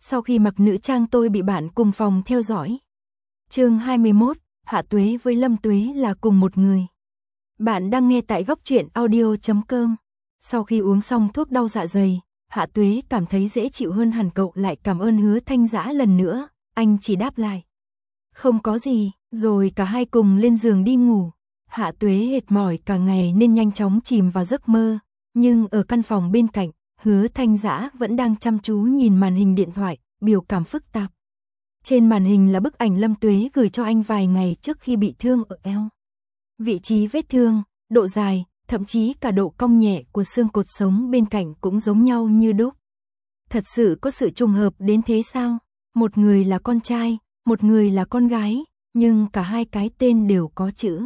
Sau khi mặc nữ trang tôi bị bạn cùng phòng theo dõi. Chương 21, Hạ Tuế với Lâm Tuế là cùng một người. Bạn đang nghe tại góc truyện audio.com. Sau khi uống xong thuốc đau dạ dày, Hạ Tuế cảm thấy dễ chịu hơn hẳn. Cậu lại cảm ơn Hứa Thanh Dã lần nữa, anh chỉ đáp lại: không có gì, rồi cả hai cùng lên giường đi ngủ. Hạ Tuế mệt mỏi cả ngày nên nhanh chóng chìm vào giấc mơ, nhưng ở căn phòng bên cạnh, Hứa Thanh Dã vẫn đang chăm chú nhìn màn hình điện thoại, biểu cảm phức tạp. Trên màn hình là bức ảnh Lâm Tuế gửi cho anh vài ngày trước khi bị thương ở eo. Vị trí vết thương, độ dài, thậm chí cả độ cong nhẹ của xương cột sống bên cạnh cũng giống nhau như đúc. Thật sự có sự trùng hợp đến thế sao? Một người là con trai, một người là con gái, nhưng cả hai cái tên đều có chữ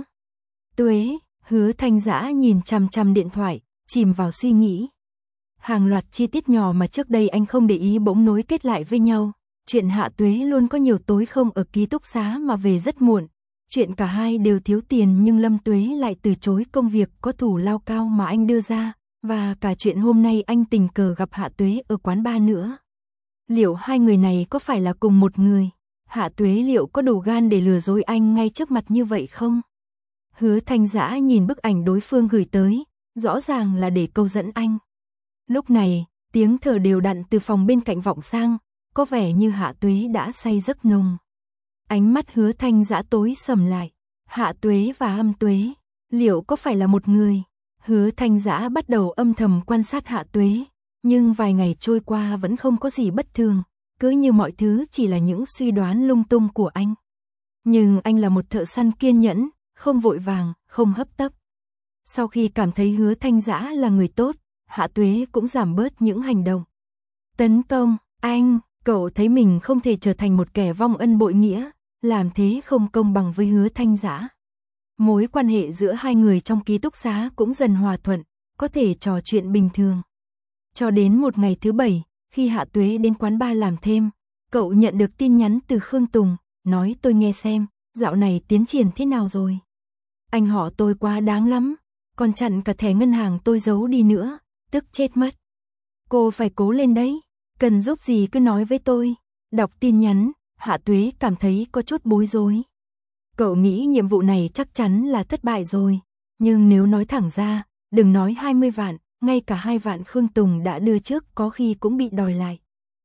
Tuế. Hứa Thanh Dã nhìn chằm chằm điện thoại, chìm vào suy nghĩ. Hàng loạt chi tiết nhỏ mà trước đây anh không để ý bỗng nối kết lại với nhau. Chuyện Hạ Tuế luôn có nhiều tối không ở ký túc xá mà về rất muộn. Chuyện cả hai đều thiếu tiền nhưng Lâm Tuế lại từ chối công việc có thù lao cao mà anh đưa ra. Và cả chuyện hôm nay anh tình cờ gặp Hạ Tuế ở quán bar nữa. Liệu hai người này có phải là cùng một người? Hạ Tuế liệu có đủ gan để lừa dối anh ngay trước mặt như vậy không? Hứa Thanh Dã nhìn bức ảnh đối phương gửi tới, rõ ràng là để câu dẫn anh. Lúc này, tiếng thở đều đặn từ phòng bên cạnh vọng sang, có vẻ như Hạ Tuế đã say giấc nồng. Ánh mắt Hứa Thanh Dã tối sầm lại. Hạ Tuế và Âm Tuế, liệu có phải là một người? Hứa Thanh Dã bắt đầu âm thầm quan sát Hạ Tuế, nhưng vài ngày trôi qua vẫn không có gì bất thường, cứ như mọi thứ chỉ là những suy đoán lung tung của anh. Nhưng anh là một thợ săn kiên nhẫn, không vội vàng, không hấp tấp. Sau khi cảm thấy Hứa Thanh Dã là người tốt, Hạ Tuế cũng giảm bớt những hành động tấn công anh. Cậu thấy mình không thể trở thành một kẻ vong ân bội nghĩa, làm thế không công bằng với Hứa Thanh Dã. Mối quan hệ giữa hai người trong ký túc xá cũng dần hòa thuận, có thể trò chuyện bình thường. Cho đến một ngày thứ Bảy, khi Hạ Tuế đến quán bar làm thêm, cậu nhận được tin nhắn từ Khương Tùng, nói: tôi nghe xem, dạo này tiến triển thế nào rồi? Anh họ tôi quá đáng lắm, còn chặn cả thẻ ngân hàng tôi giấu đi nữa, tức chết mất. Cô phải cố lên đấy, cần giúp gì cứ nói với tôi. Đọc tin nhắn, Hạ Tuế cảm thấy có chút bối rối. Cậu nghĩ nhiệm vụ này chắc chắn là thất bại rồi, nhưng nếu nói thẳng ra, đừng nói 20 vạn, ngay cả 2 vạn Khương Tùng đã đưa trước có khi cũng bị đòi lại.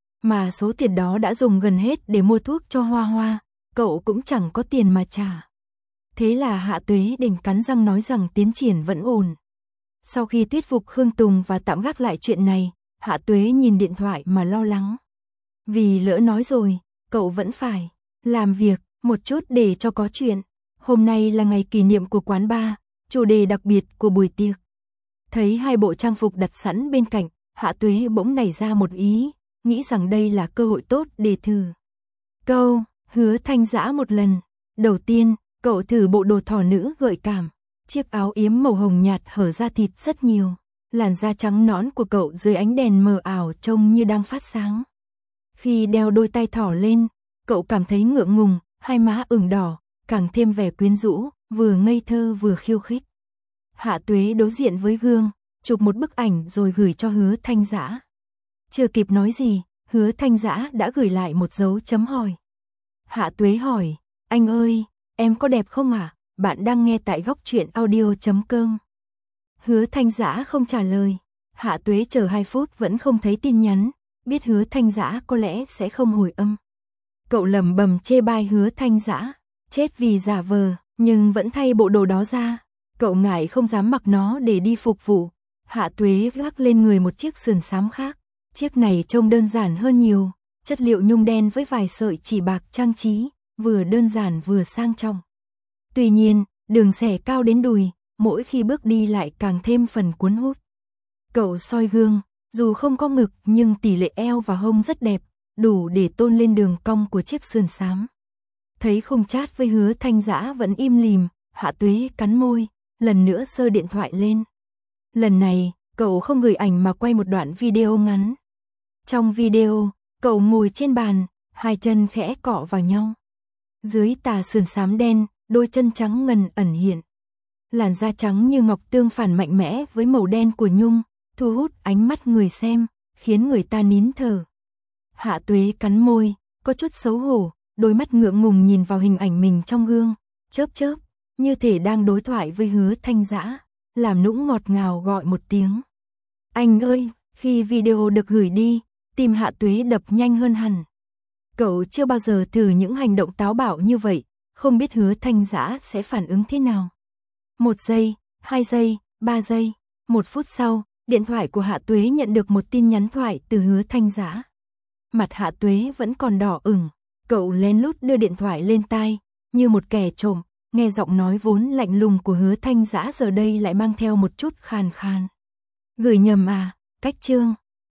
Mà số tiền đó đã dùng gần hết để mua thuốc cho Hoa Hoa, cậu cũng chẳng có tiền mà trả. Thế là Hạ Tuế đành cắn răng nói rằng tiến triển vẫn ổn. Sau khi thuyết phục Khương Tùng và tạm gác lại chuyện này, Hạ Tuế nhìn điện thoại mà lo lắng. Vì lỡ nói rồi, cậu vẫn phải làm việc một chút để cho có chuyện. Hôm nay là ngày kỷ niệm của quán bar, chủ đề đặc biệt của buổi tiệc. Thấy hai bộ trang phục đặt sẵn bên cạnh, Hạ Tuế bỗng nảy ra một ý, nghĩ rằng đây là cơ hội tốt để thử câu Hứa Thanh Dã một lần. Đầu tiên, cậu thử bộ đồ thỏ nữ gợi cảm. Chiếc áo yếm màu hồng nhạt hở ra thịt rất nhiều. Làn da trắng nõn của cậu dưới ánh đèn mờ ảo trông như đang phát sáng. Khi đeo đôi tay thỏ lên, cậu cảm thấy ngượng ngùng, hai má ửng đỏ, càng thêm vẻ quyến rũ, vừa ngây thơ vừa khiêu khích. Hạ Tuế đối diện với gương, chụp một bức ảnh rồi gửi cho Hứa Thanh Dã. Chưa kịp nói gì, Hứa Thanh Dã đã gửi lại một dấu chấm hỏi. Hạ Tuế hỏi: anh ơi, em có đẹp không ạ? Bạn đang nghe tại góc truyện audio.com. Hứa Thanh Dã không trả lời. Hạ Tuế chờ 2 phút vẫn không thấy tin nhắn, biết Hứa Thanh Dã có lẽ sẽ không hồi âm. Cậu lẩm bẩm chê bai Hứa Thanh Dã, chết vì giả vờ, nhưng vẫn thay bộ đồ đó ra. Cậu ngại không dám mặc nó để đi phục vụ. Hạ Tuế gác lên người một chiếc sườn xám khác. Chiếc này trông đơn giản hơn nhiều, chất liệu nhung đen với vài sợi chỉ bạc trang trí, vừa đơn giản vừa sang trọng. Tuy nhiên, đường xẻ cao đến đùi, mỗi khi bước đi lại càng thêm phần cuốn hút. Cậu soi gương, dù không có ngực nhưng tỷ lệ eo và hông rất đẹp, đủ để tôn lên đường cong của chiếc sườn xám. Thấy không chat với Hứa Thanh Dã vẫn im lìm, Hạ Tuế cắn môi, lần nữa giơ điện thoại lên. Lần này, cậu không gửi ảnh mà quay một đoạn video ngắn. Trong video, cậu ngồi trên bàn, hai chân khẽ cọ vào nhau. Dưới tà sườn xám đen, đôi chân trắng ngần ẩn hiện. Làn da trắng như ngọc tương phản mạnh mẽ với màu đen của nhung, thu hút ánh mắt người xem, khiến người ta nín thở. Hạ Tuế cắn môi, có chút xấu hổ, đôi mắt ngượng ngùng nhìn vào hình ảnh mình trong gương, chớp chớp, như thể đang đối thoại với Hứa Thanh Dã, làm nũng ngọt ngào gọi một tiếng. Anh ơi, khi video được gửi đi, tim Hạ Tuế đập nhanh hơn hẳn. Cậu chưa bao giờ thử những hành động táo bạo như vậy, không biết Hứa Thanh Dã sẽ phản ứng thế nào. 1 giây, 2 giây, 3 giây, 1 phút sau, điện thoại của Hạ Tuế nhận được một tin nhắn thoại từ Hứa Thanh Dã. Mặt Hạ Tuế vẫn còn đỏ ửng, cậu lén lút đưa điện thoại lên tai, như một kẻ trộm, nghe giọng nói vốn lạnh lùng của Hứa Thanh Dã giờ đây lại mang theo một chút khàn khàn. Gửi nhầm à, cách chương.